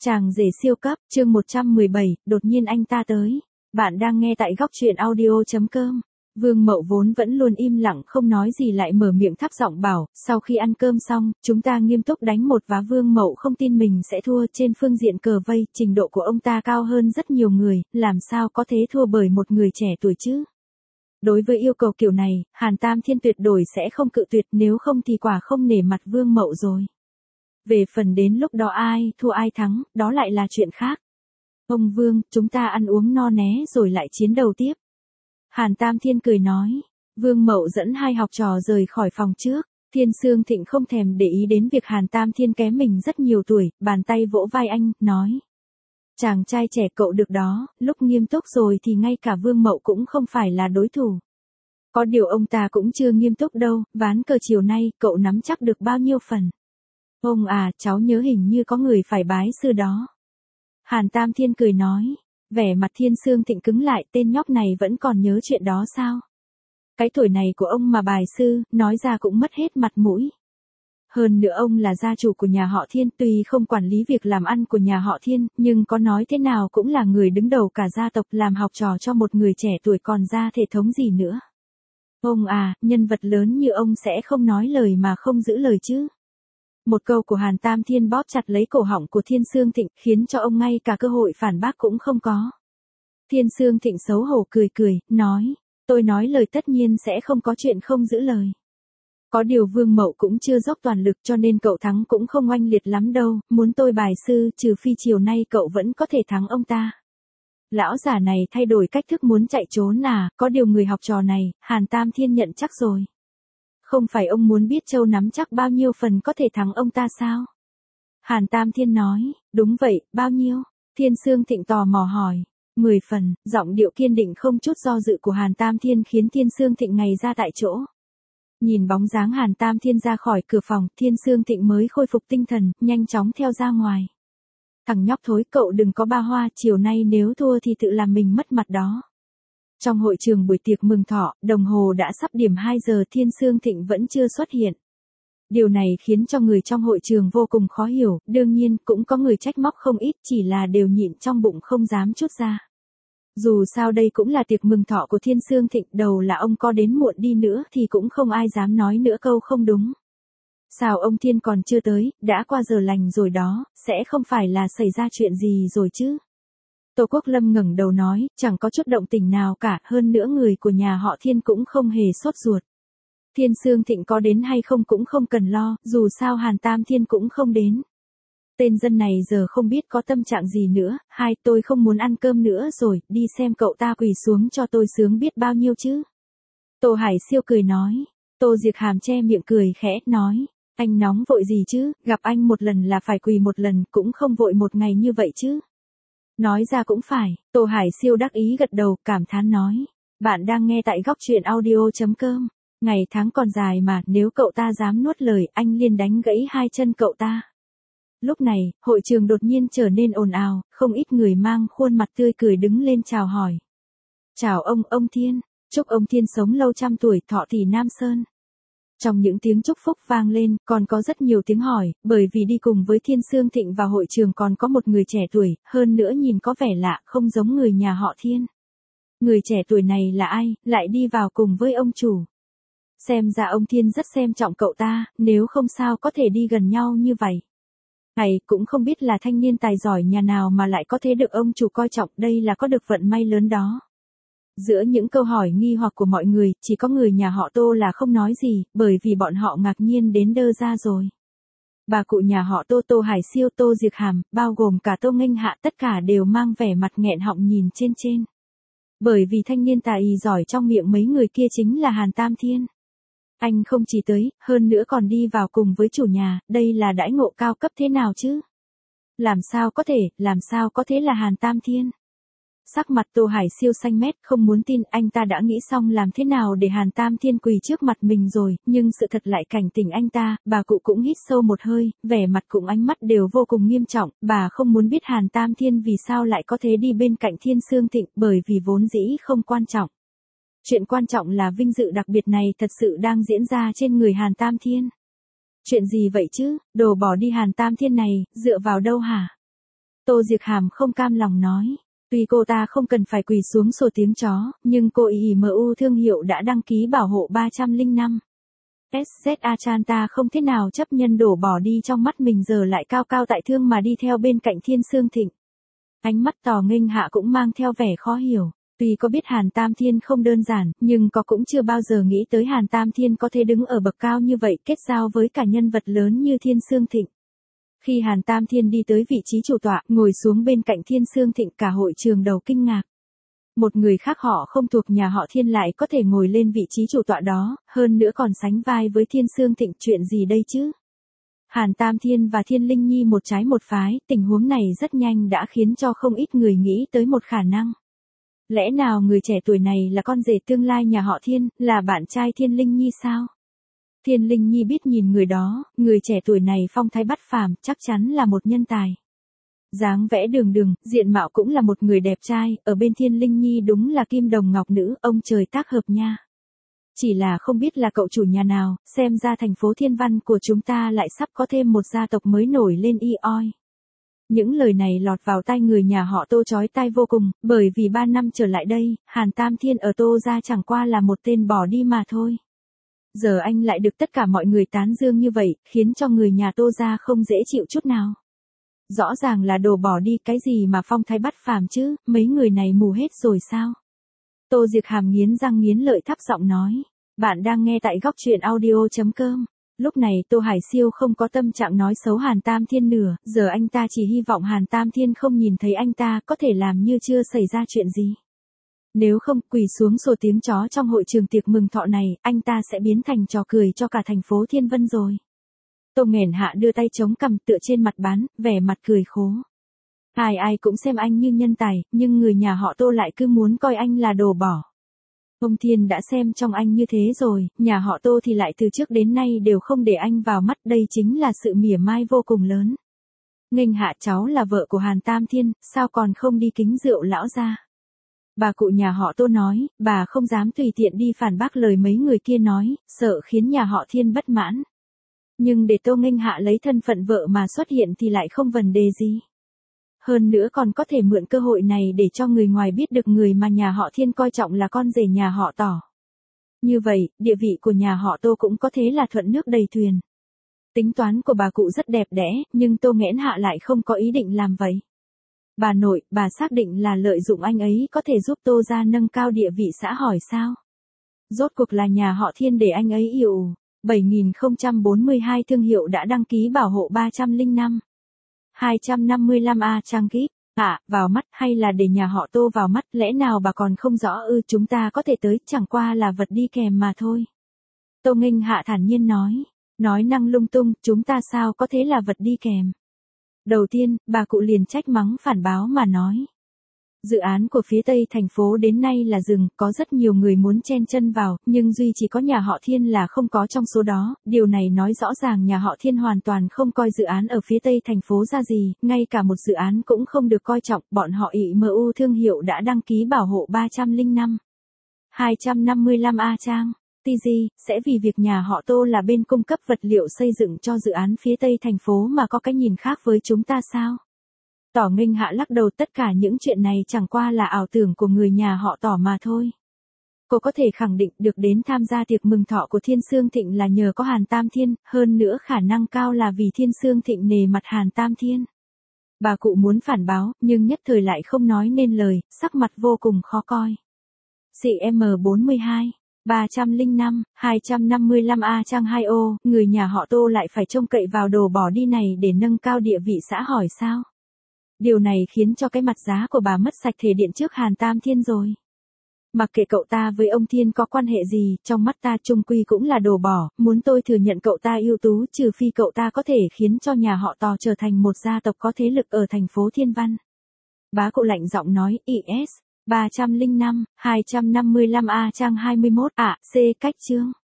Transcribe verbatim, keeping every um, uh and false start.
Chàng rể siêu cấp, chương một trăm mười bảy, đột nhiên anh ta tới. Bạn đang nghe tại góc truyện audio chấm com. Vương Mậu vốn vẫn luôn im lặng không nói gì lại mở miệng thấp giọng bảo, sau khi ăn cơm xong, chúng ta nghiêm túc đánh một ván. Vương Mậu không tin mình sẽ thua. Trên phương diện cờ vây, trình độ của ông ta cao hơn rất nhiều người, làm sao có thể thua bởi một người trẻ tuổi chứ. Đối với yêu cầu kiểu này, Hàn Tam Thiên tuyệt đối sẽ không cự tuyệt, nếu không thì quả không nể mặt Vương Mậu rồi. Về phần đến lúc đó ai thua ai thắng, đó lại là chuyện khác. Ông Vương, chúng ta ăn uống no né rồi lại chiến đấu tiếp. Hàn Tam Thiên cười nói. Vương Mậu dẫn hai học trò rời khỏi phòng trước. Thiên Sương Thịnh không thèm để ý đến việc Hàn Tam Thiên kém mình rất nhiều tuổi, bàn tay vỗ vai anh, nói. Chàng trai trẻ cậu được đó, lúc nghiêm túc rồi thì ngay cả Vương Mậu cũng không phải là đối thủ. Có điều ông ta cũng chưa nghiêm túc đâu, ván cờ chiều nay cậu nắm chắc được bao nhiêu phần. Ông à, cháu nhớ hình như có người phải bái sư đó. Hàn Tam Thiên cười nói. Vẻ mặt Thiên Sương Thịnh cứng lại, tên nhóc này vẫn còn nhớ chuyện đó sao? Cái tuổi này của ông mà bài sư, nói ra cũng mất hết mặt mũi. Hơn nữa ông là gia chủ của nhà họ Thiên, tuy không quản lý việc làm ăn của nhà họ Thiên, nhưng có nói thế nào cũng là người đứng đầu cả gia tộc, làm học trò cho một người trẻ tuổi còn ra thể thống gì nữa. Ông à, nhân vật lớn như ông sẽ không nói lời mà không giữ lời chứ. Một câu của Hàn Tam Thiên bóp chặt lấy cổ họng của Thiên Sương Thịnh, khiến cho ông ngay cả cơ hội phản bác cũng không có. Thiên Sương Thịnh xấu hổ cười cười, nói, tôi nói lời tất nhiên sẽ không có chuyện không giữ lời. Có điều Vương Mậu cũng chưa dốc toàn lực cho nên cậu thắng cũng không oanh liệt lắm đâu, muốn tôi bài sư trừ phi chiều nay cậu vẫn có thể thắng ông ta. Lão già này thay đổi cách thức muốn chạy trốn à, có điều người học trò này, Hàn Tam Thiên nhận chắc rồi. Không phải ông muốn biết Châu nắm chắc bao nhiêu phần có thể thắng ông ta sao? Hàn Tam Thiên nói, đúng vậy, bao nhiêu? Thiên Sương Thịnh tò mò hỏi, mười phần, giọng điệu kiên định không chút do dự của Hàn Tam Thiên khiến Thiên Sương Thịnh ngày ra tại chỗ. Nhìn bóng dáng Hàn Tam Thiên ra khỏi cửa phòng, Thiên Sương Thịnh mới khôi phục tinh thần, nhanh chóng theo ra ngoài. Thằng nhóc thối, cậu đừng có ba hoa, chiều nay nếu thua thì tự làm mình mất mặt đó. Trong hội trường buổi tiệc mừng thọ, đồng hồ đã sắp điểm hai giờ, Thiên Sương Thịnh vẫn chưa xuất hiện. Điều này khiến cho người trong hội trường vô cùng khó hiểu, đương nhiên cũng có người trách móc không ít, chỉ là đều nhịn trong bụng không dám trút ra. Dù sao đây cũng là tiệc mừng thọ của Thiên Sương Thịnh, đầu là ông có đến muộn đi nữa thì cũng không ai dám nói nữa câu không đúng. Sao ông Thiên còn chưa tới, đã qua giờ lành rồi đó, sẽ không phải là xảy ra chuyện gì rồi chứ? Tô Quốc Lâm ngẩng đầu nói, chẳng có chút động tình nào cả, hơn nữa người của nhà họ Thiên cũng không hề sốt ruột. Thiên Sương Thịnh có đến hay không cũng không cần lo, dù sao Hàn Tam Thiên cũng không đến. Tên dân này giờ không biết có tâm trạng gì nữa, hai tôi không muốn ăn cơm nữa rồi, đi xem cậu ta quỳ xuống cho tôi sướng biết bao nhiêu chứ. Tô Hải Siêu cười nói, Tô Diệc Hàm che miệng cười khẽ, nói, anh nóng vội gì chứ, gặp anh một lần là phải quỳ một lần, cũng không vội một ngày như vậy chứ. Nói ra cũng phải, Tô Hải Siêu đắc ý gật đầu, cảm thán nói, bạn đang nghe tại góc truyện audio chấm com, ngày tháng còn dài mà, nếu cậu ta dám nuốt lời, anh liền đánh gãy hai chân cậu ta. Lúc này, hội trường đột nhiên trở nên ồn ào, không ít người mang khuôn mặt tươi cười đứng lên chào hỏi. Chào ông, ông Thiên, chúc ông Thiên sống lâu trăm tuổi, thọ tỷ Nam Sơn. Trong những tiếng chúc phúc vang lên, còn có rất nhiều tiếng hỏi, bởi vì đi cùng với Thiên Sương Thịnh vào hội trường còn có một người trẻ tuổi, hơn nữa nhìn có vẻ lạ, không giống người nhà họ Thiên. Người trẻ tuổi này là ai, lại đi vào cùng với ông chủ? Xem ra ông Thiên rất xem trọng cậu ta, nếu không sao có thể đi gần nhau như vậy. Này, cũng không biết là thanh niên tài giỏi nhà nào mà lại có thể được ông chủ coi trọng, đây là có được vận may lớn đó. Giữa những câu hỏi nghi hoặc của mọi người, chỉ có người nhà họ Tô là không nói gì, bởi vì bọn họ ngạc nhiên đến đơ ra rồi. Bà cụ nhà họ Tô, Tô Hải Siêu, Tô Diệc Hàm, bao gồm cả Tô Nghênh Hạ, tất cả đều mang vẻ mặt nghẹn họng nhìn trên trên. Bởi vì thanh niên tài giỏi trong miệng mấy người kia chính là Hàn Tam Thiên. Anh không chỉ tới, hơn nữa còn đi vào cùng với chủ nhà, đây là đãi ngộ cao cấp thế nào chứ? Làm sao có thể, làm sao có thể là Hàn Tam Thiên? Sắc mặt Tô Hải Siêu xanh mét, không muốn tin, anh ta đã nghĩ xong làm thế nào để Hàn Tam Thiên quỳ trước mặt mình rồi, nhưng sự thật lại cảnh tỉnh anh ta. Bà cụ cũng hít sâu một hơi, vẻ mặt cùng ánh mắt đều vô cùng nghiêm trọng, bà không muốn biết Hàn Tam Thiên vì sao lại có thể đi bên cạnh Thiên Sương Thịnh, bởi vì vốn dĩ không quan trọng. Chuyện quan trọng là vinh dự đặc biệt này thật sự đang diễn ra trên người Hàn Tam Thiên. Chuyện gì vậy chứ, đồ bỏ đi Hàn Tam Thiên này, dựa vào đâu hả? Tô Diệc Hàm không cam lòng nói. Tuy cô ta không cần phải quỳ xuống sổ tiếng chó, nhưng cô i em u thương hiệu đã đăng ký bảo hộ ba trăm lẻ năm. ét zét Achanta không thế nào chấp nhân đổ bỏ đi trong mắt mình giờ lại cao cao tại thượng mà đi theo bên cạnh Thiên Sương Thịnh. Ánh mắt Tò Nghênh Hạ cũng mang theo vẻ khó hiểu. Tuy có biết Hàn Tam Thiên không đơn giản, nhưng có cũng chưa bao giờ nghĩ tới Hàn Tam Thiên có thể đứng ở bậc cao như vậy kết giao với cả nhân vật lớn như Thiên Sương Thịnh. Khi Hàn Tam Thiên đi tới vị trí chủ tọa, ngồi xuống bên cạnh Thiên Sương Thịnh, cả hội trường đầu kinh ngạc. Một người khác họ không thuộc nhà họ Thiên lại có thể ngồi lên vị trí chủ tọa đó, hơn nữa còn sánh vai với Thiên Sương Thịnh, chuyện gì đây chứ? Hàn Tam Thiên và Thiên Linh Nhi một trái một phái, tình huống này rất nhanh đã khiến cho không ít người nghĩ tới một khả năng. Lẽ nào người trẻ tuổi này là con rể tương lai nhà họ Thiên, là bạn trai Thiên Linh Nhi sao? Thiên Linh Nhi biết nhìn người đó, người trẻ tuổi này phong thái bất phàm, chắc chắn là một nhân tài. Dáng vẽ đường đường, diện mạo cũng là một người đẹp trai, ở bên Thiên Linh Nhi đúng là kim đồng ngọc nữ, ông trời tác hợp nha. Chỉ là không biết là cậu chủ nhà nào, xem ra thành phố Thiên Văn của chúng ta lại sắp có thêm một gia tộc mới nổi lên y oi. Những lời này lọt vào tai người nhà họ Tô chói tai vô cùng, bởi vì ba năm trở lại đây, Hàn Tam Thiên ở Tô gia chẳng qua là một tên bỏ đi mà thôi. Giờ anh lại được tất cả mọi người tán dương như vậy, khiến cho người nhà Tô gia không dễ chịu chút nào. Rõ ràng là đồ bỏ đi, cái gì mà phong thái bất phàm chứ, mấy người này mù hết rồi sao? Tô Diệc Hàm nghiến răng nghiến lợi thấp giọng nói. Bạn đang nghe tại góc truyện audio chấm com. Lúc này Tô Hải Siêu không có tâm trạng nói xấu Hàn Tam Thiên nữa, giờ anh ta chỉ hy vọng Hàn Tam Thiên không nhìn thấy anh ta, có thể làm như chưa xảy ra chuyện gì. Nếu không, quỳ xuống sổ tiếng chó trong hội trường tiệc mừng thọ này, anh ta sẽ biến thành trò cười cho cả thành phố Thiên Vân rồi. Tô Nghển Hạ đưa tay chống cằm tựa trên mặt bàn, vẻ mặt cười khố. Ai ai cũng xem anh như nhân tài, nhưng người nhà họ Tô lại cứ muốn coi anh là đồ bỏ. Ông Thiên đã xem trong anh như thế rồi, nhà họ Tô thì lại từ trước đến nay đều không để anh vào mắt, đây chính là sự mỉa mai vô cùng lớn. Nghênh Hạ cháu là vợ của Hàn Tam Thiên, sao còn không đi kính rượu lão gia? Bà cụ nhà họ Tô nói, bà không dám tùy tiện đi phản bác lời mấy người kia nói, sợ khiến nhà họ Thiên bất mãn. Nhưng để Tô Nghênh Hạ lấy thân phận vợ mà xuất hiện thì lại không vấn đề gì. Hơn nữa còn có thể mượn cơ hội này để cho người ngoài biết được người mà nhà họ Thiên coi trọng là con rể nhà họ Tỏ. Như vậy, địa vị của nhà họ Tô cũng có thế là thuận nước đầy thuyền. Tính toán của bà cụ rất đẹp đẽ, nhưng Tô Nghẽn Hạ lại không có ý định làm vậy. Bà nội, bà xác định là lợi dụng anh ấy có thể giúp Tô gia nâng cao địa vị xã hỏi sao? Rốt cuộc là nhà họ Thiên để anh ấy yêu. bảy nghìn không trăm bốn mươi hai thương hiệu đã đăng ký bảo hộ ba trăm lẻ năm. hai trăm năm mươi lăm A trang kíp. À, vào mắt hay là để nhà họ Tô vào mắt, lẽ nào bà còn không rõ ư? Chúng ta có thể tới, chẳng qua là vật đi kèm mà thôi. Tô Nghênh Hạ thản nhiên nói. Nói năng lung tung, chúng ta sao có thế là vật đi kèm. Đầu tiên, bà cụ liền trách mắng phản báo mà nói. Dự án của phía Tây thành phố đến nay là dừng, có rất nhiều người muốn chen chân vào, nhưng duy chỉ có nhà họ Thiên là không có trong số đó, điều này nói rõ ràng nhà họ Thiên hoàn toàn không coi dự án ở phía Tây thành phố ra gì, ngay cả một dự án cũng không được coi trọng, bọn họ i em u thương hiệu đã đăng ký bảo hộ ba trăm lẻ năm. hai trăm năm mươi lăm A trang. tê giê, sẽ vì việc nhà họ Tô là bên cung cấp vật liệu xây dựng cho dự án phía Tây thành phố mà có cái nhìn khác với chúng ta sao? Tỏ Nghênh Hạ lắc đầu, tất cả những chuyện này chẳng qua là ảo tưởng của người nhà họ Tỏ mà thôi. Cô có thể khẳng định được đến tham gia tiệc mừng thọ của Thiên Sương Thịnh là nhờ có Hàn Tam Thiên, hơn nữa khả năng cao là vì Thiên Sương Thịnh nể mặt Hàn Tam Thiên. Bà cụ muốn phản báo, nhưng nhất thời lại không nói nên lời, sắc mặt vô cùng khó coi. xê em bốn mươi hai. ba trăm lẻ năm, hai trăm năm mươi lăm A trang hai ô, người nhà họ Tô lại phải trông cậy vào đồ bỏ đi này để nâng cao địa vị xã hỏi sao? Điều này khiến cho cái mặt giá của bà mất sạch thể điện trước Hàn Tam Thiên rồi. Mặc kệ cậu ta với ông Thiên có quan hệ gì, trong mắt ta chung quy cũng là đồ bỏ, muốn tôi thừa nhận cậu ta ưu tú trừ phi cậu ta có thể khiến cho nhà họ Tò trở thành một gia tộc có thế lực ở thành phố Thiên Văn. Bá cụ lạnh giọng nói, i ét, ba trăm lẻ năm, hai trăm năm mươi lăm A trang hai mươi mốt ạ, C cách chương.